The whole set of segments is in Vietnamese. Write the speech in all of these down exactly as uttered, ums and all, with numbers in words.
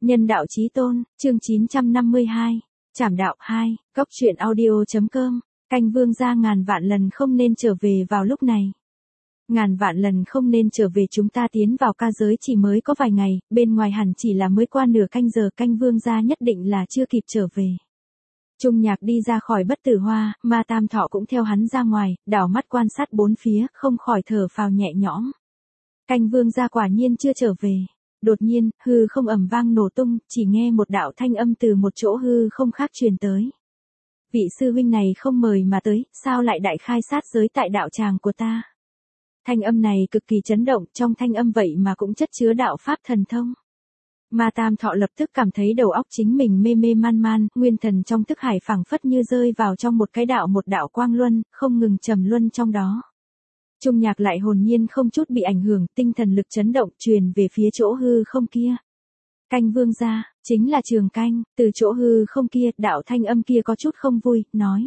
Nhân đạo chí tôn, chương chín trăm năm mươi hai. Trảm đạo hai, Cốc truyện audio.com. Canh vương gia ngàn vạn lần không nên trở về vào lúc này. Ngàn vạn lần không nên trở về, chúng ta tiến vào ca giới chỉ mới có vài ngày, bên ngoài hẳn chỉ là mới qua nửa canh giờ, canh vương gia nhất định là chưa kịp trở về. Trung Nhạc đi ra khỏi Bất Tử Hoa, Ma Tam Thọ cũng theo hắn ra ngoài, đảo mắt quan sát bốn phía, không khỏi thở phào nhẹ nhõm. Canh vương gia quả nhiên chưa trở về. Đột nhiên, hư không ầm vang nổ tung, chỉ nghe một đạo thanh âm từ một chỗ hư không khác truyền tới. Vị sư huynh này không mời mà tới, sao lại đại khai sát giới tại đạo tràng của ta? Thanh âm này cực kỳ chấn động, trong thanh âm vậy mà cũng chất chứa đạo pháp thần thông. Ma Tam Thọ lập tức cảm thấy đầu óc chính mình mê mê man man, nguyên thần trong thức hải phảng phất như rơi vào trong một cái đạo một đạo quang luân, không ngừng trầm luân trong đó. Trung Nhạc lại hồn nhiên không chút bị ảnh hưởng, tinh thần lực chấn động truyền về phía chỗ hư không kia. Canh vương gia, chính là Trường Canh, từ chỗ hư không kia, đạo thanh âm kia có chút không vui, nói.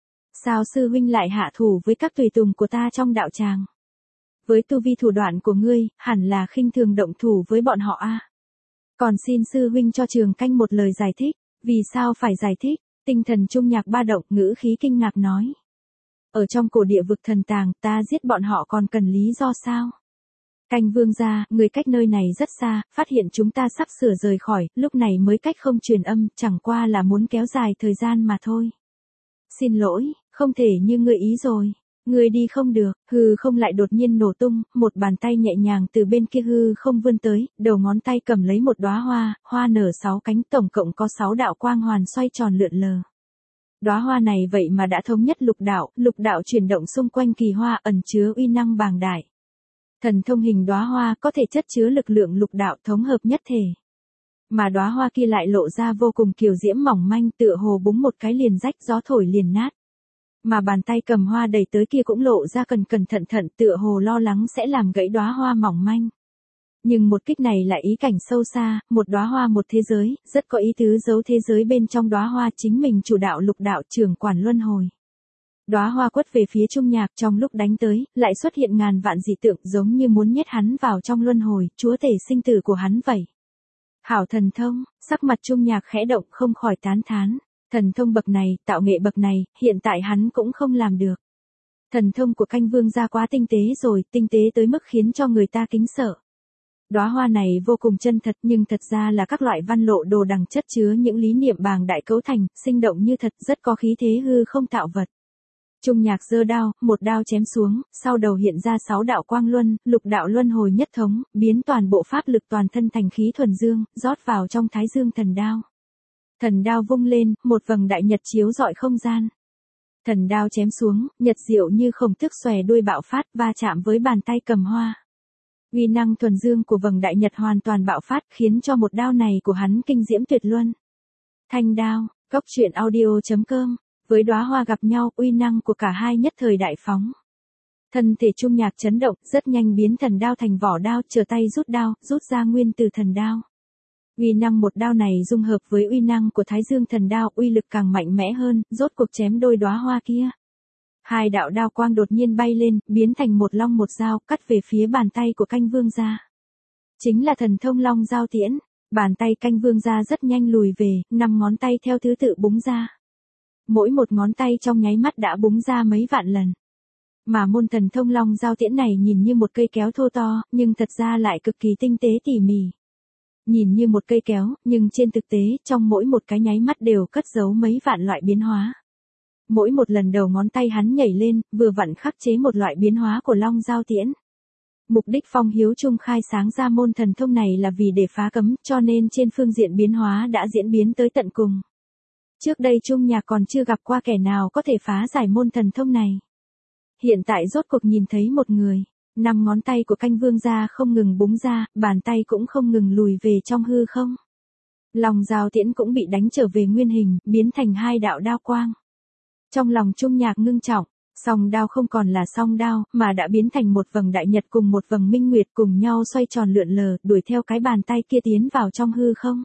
Sao sư huynh lại hạ thủ với các tùy tùng của ta trong đạo tràng? Với tu vi thủ đoạn của ngươi, hẳn là khinh thường động thủ với bọn họ a. Còn xin sư huynh cho Trường Canh một lời giải thích, vì sao phải giải thích? Tinh thần Trung Nhạc ba động, ngữ khí kinh ngạc nói. Ở trong cổ địa vực thần tàng, ta giết bọn họ còn cần lý do sao? Canh vương gia, người cách nơi này rất xa, phát hiện chúng ta sắp sửa rời khỏi, lúc này mới cách không truyền âm, chẳng qua là muốn kéo dài thời gian mà thôi. Xin lỗi, không thể như ngươi ý rồi. Ngươi đi không được, hư không lại đột nhiên nổ tung, một bàn tay nhẹ nhàng từ bên kia hư không vươn tới, đầu ngón tay cầm lấy một đóa hoa, hoa nở sáu cánh, tổng cộng có sáu đạo quang hoàn xoay tròn lượn lờ. Đóa hoa này vậy mà đã thống nhất lục đạo, lục đạo chuyển động xung quanh kỳ hoa ẩn chứa uy năng bàng đại. Thần thông hình đóa hoa có thể chất chứa lực lượng lục đạo thống hợp nhất thể. Mà đóa hoa kia lại lộ ra vô cùng kiều diễm mỏng manh, tựa hồ búng một cái liền rách, gió thổi liền nát. Mà bàn tay cầm hoa đẩy tới kia cũng lộ ra cẩn cẩn thận thận, tựa hồ lo lắng sẽ làm gãy đóa hoa mỏng manh. Nhưng một kích này lại ý cảnh sâu xa, một đóa hoa một thế giới, rất có ý tứ giấu thế giới bên trong đóa hoa, chính mình chủ đạo lục đạo trưởng quản luân hồi. Đóa hoa quất về phía Trung Nhạc, trong lúc đánh tới, lại xuất hiện ngàn vạn dị tượng, giống như muốn nhét hắn vào trong luân hồi, chúa tể sinh tử của hắn vậy. Hảo thần thông, sắc mặt Trung Nhạc khẽ động, không khỏi tán thán. Thần thông bậc này, tạo nghệ bậc này, hiện tại hắn cũng không làm được. Thần thông của canh vương gia quá tinh tế rồi, tinh tế tới mức khiến cho người ta kính sợ. Đóa hoa này vô cùng chân thật, nhưng thật ra là các loại văn lộ đồ đằng chất chứa những lý niệm bàng đại cấu thành, sinh động như thật, rất có khí thế hư không tạo vật. Trung Nhạc giơ đao, một đao chém xuống, sau đầu hiện ra sáu đạo quang luân, lục đạo luân hồi nhất thống, biến toàn bộ pháp lực toàn thân thành khí thuần dương, rót vào trong Thái Dương thần đao. Thần đao vung lên, một vầng đại nhật chiếu rọi không gian. Thần đao chém xuống, nhật diệu như khổng tước xòe đuôi bạo phát, va chạm với bàn tay cầm hoa. Uy năng thuần dương của vầng đại nhật hoàn toàn bạo phát, khiến cho một đao này của hắn kinh diễm tuyệt luân. Thanh đao, Cốc truyện audio.com. Với đóa hoa gặp nhau, uy năng của cả hai nhất thời đại phóng. Thân thể Trung Nhạc chấn động, rất nhanh biến thần đao thành vỏ đao, trở tay rút đao, rút ra nguyên từ thần đao. Uy năng một đao này dung hợp với uy năng của Thái Dương thần đao, uy lực càng mạnh mẽ hơn, rốt cuộc chém đôi đóa hoa kia. Hai đạo đao quang đột nhiên bay lên, biến thành một long một dao, cắt về phía bàn tay của canh vương gia. Chính là thần thông long dao tiễn, bàn tay canh vương gia rất nhanh lùi về, năm ngón tay theo thứ tự búng ra. Mỗi một ngón tay trong nháy mắt đã búng ra mấy vạn lần. Mà môn thần thông long dao tiễn này nhìn như một cây kéo thô to, nhưng thật ra lại cực kỳ tinh tế tỉ mỉ. Nhìn như một cây kéo, nhưng trên thực tế, trong mỗi một cái nháy mắt đều cất giấu mấy vạn loại biến hóa. Mỗi một lần đầu ngón tay hắn nhảy lên, vừa vặn khắc chế một loại biến hóa của long dao tiễn. Mục đích Phong Hiếu Trung khai sáng ra môn thần thông này là vì để phá cấm, cho nên trên phương diện biến hóa đã diễn biến tới tận cùng. Trước đây Trung Nhạc còn chưa gặp qua kẻ nào có thể phá giải môn thần thông này. Hiện tại rốt cuộc nhìn thấy một người. Năm ngón tay của canh vương gia không ngừng búng ra, bàn tay cũng không ngừng lùi về trong hư không. Lòng dao tiễn cũng bị đánh trở về nguyên hình, biến thành hai đạo đao quang. Trong lòng Trung Nhạc ngưng trọng, song đao không còn là song đao, mà đã biến thành một vầng đại nhật cùng một vầng minh nguyệt cùng nhau xoay tròn lượn lờ, đuổi theo cái bàn tay kia tiến vào trong hư không.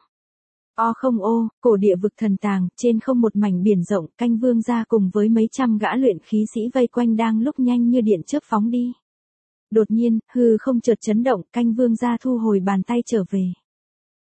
O không ô, cổ địa vực thần tàng, trên không một mảnh biển rộng, canh vương gia cùng với mấy trăm gã luyện khí sĩ vây quanh đang lúc nhanh như điện chớp phóng đi. Đột nhiên, hư không chợt chấn động, canh vương gia thu hồi bàn tay trở về.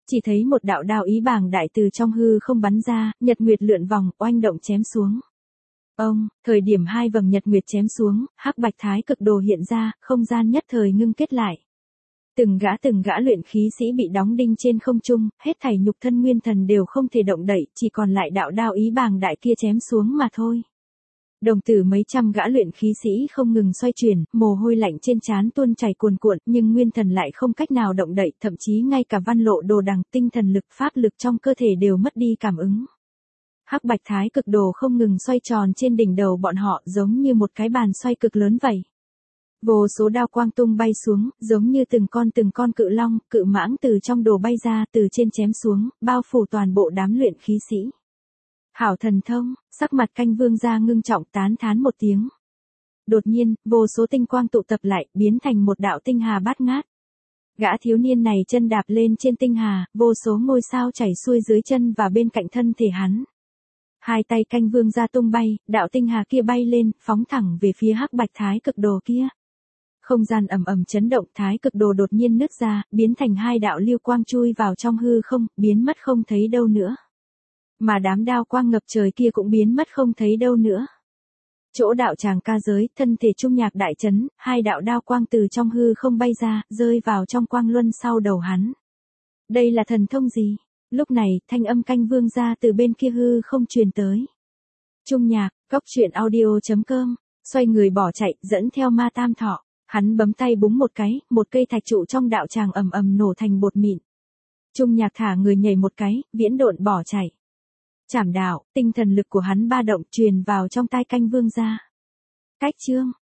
Chỉ thấy một đạo đao ý bàng đại từ trong hư không bắn ra, nhật nguyệt lượn vòng, oanh động chém xuống. Ông, thời điểm hai vầng nhật nguyệt chém xuống, hắc bạch thái cực đồ hiện ra, không gian nhất thời ngưng kết lại. Từng gã từng gã luyện khí sĩ bị đóng đinh trên không trung, hết thảy nhục thân nguyên thần đều không thể động đậy, chỉ còn lại đạo đao ý bàng đại kia chém xuống mà thôi. Đồng tử mấy trăm gã luyện khí sĩ không ngừng xoay chuyển, mồ hôi lạnh trên trán tuôn chảy cuồn cuộn, nhưng nguyên thần lại không cách nào động đậy, thậm chí ngay cả văn lộ đồ đằng, tinh thần lực, pháp lực trong cơ thể đều mất đi cảm ứng. Hắc bạch thái cực đồ không ngừng xoay tròn trên đỉnh đầu bọn họ, giống như một cái bàn xoay cực lớn vậy. Vô số đao quang tung bay xuống, giống như từng con từng con cự long, cự mãng từ trong đồ bay ra, từ trên chém xuống, bao phủ toàn bộ đám luyện khí sĩ. Hảo thần thông, sắc mặt Canh Vương gia ngưng trọng tán thán một tiếng. Đột nhiên, vô số tinh quang tụ tập lại, biến thành một đạo tinh hà bát ngát. Gã thiếu niên này chân đạp lên trên tinh hà, vô số ngôi sao chảy xuôi dưới chân và bên cạnh thân thể hắn. Hai tay Canh Vương gia tung bay, đạo tinh hà kia bay lên, phóng thẳng về phía hắc bạch thái cực đồ kia. Không gian ầm ầm chấn động, thái cực đồ đột nhiên nứt ra, biến thành hai đạo lưu quang chui vào trong hư không, biến mất không thấy đâu nữa. Mà đám đao quang ngập trời kia cũng biến mất không thấy đâu nữa. Chỗ đạo tràng ca giới, thân thể Trung Nhạc đại chấn, hai đạo đao quang từ trong hư không bay ra, rơi vào trong quang luân sau đầu hắn. Đây là thần thông gì? Lúc này, thanh âm Canh Vương gia từ bên kia hư không truyền tới. Trung Nhạc, cốc truyện audio chấm com, xoay người bỏ chạy, dẫn theo Ma Tam Thọ. Hắn bấm tay búng một cái, một cây thạch trụ trong đạo tràng ầm ầm nổ thành bột mịn. Trung Nhạc thả người nhảy một cái, viễn độn bỏ chạy. Trảm đạo, tinh thần lực của hắn ba động truyền vào trong tai Canh Vương gia. Cách chương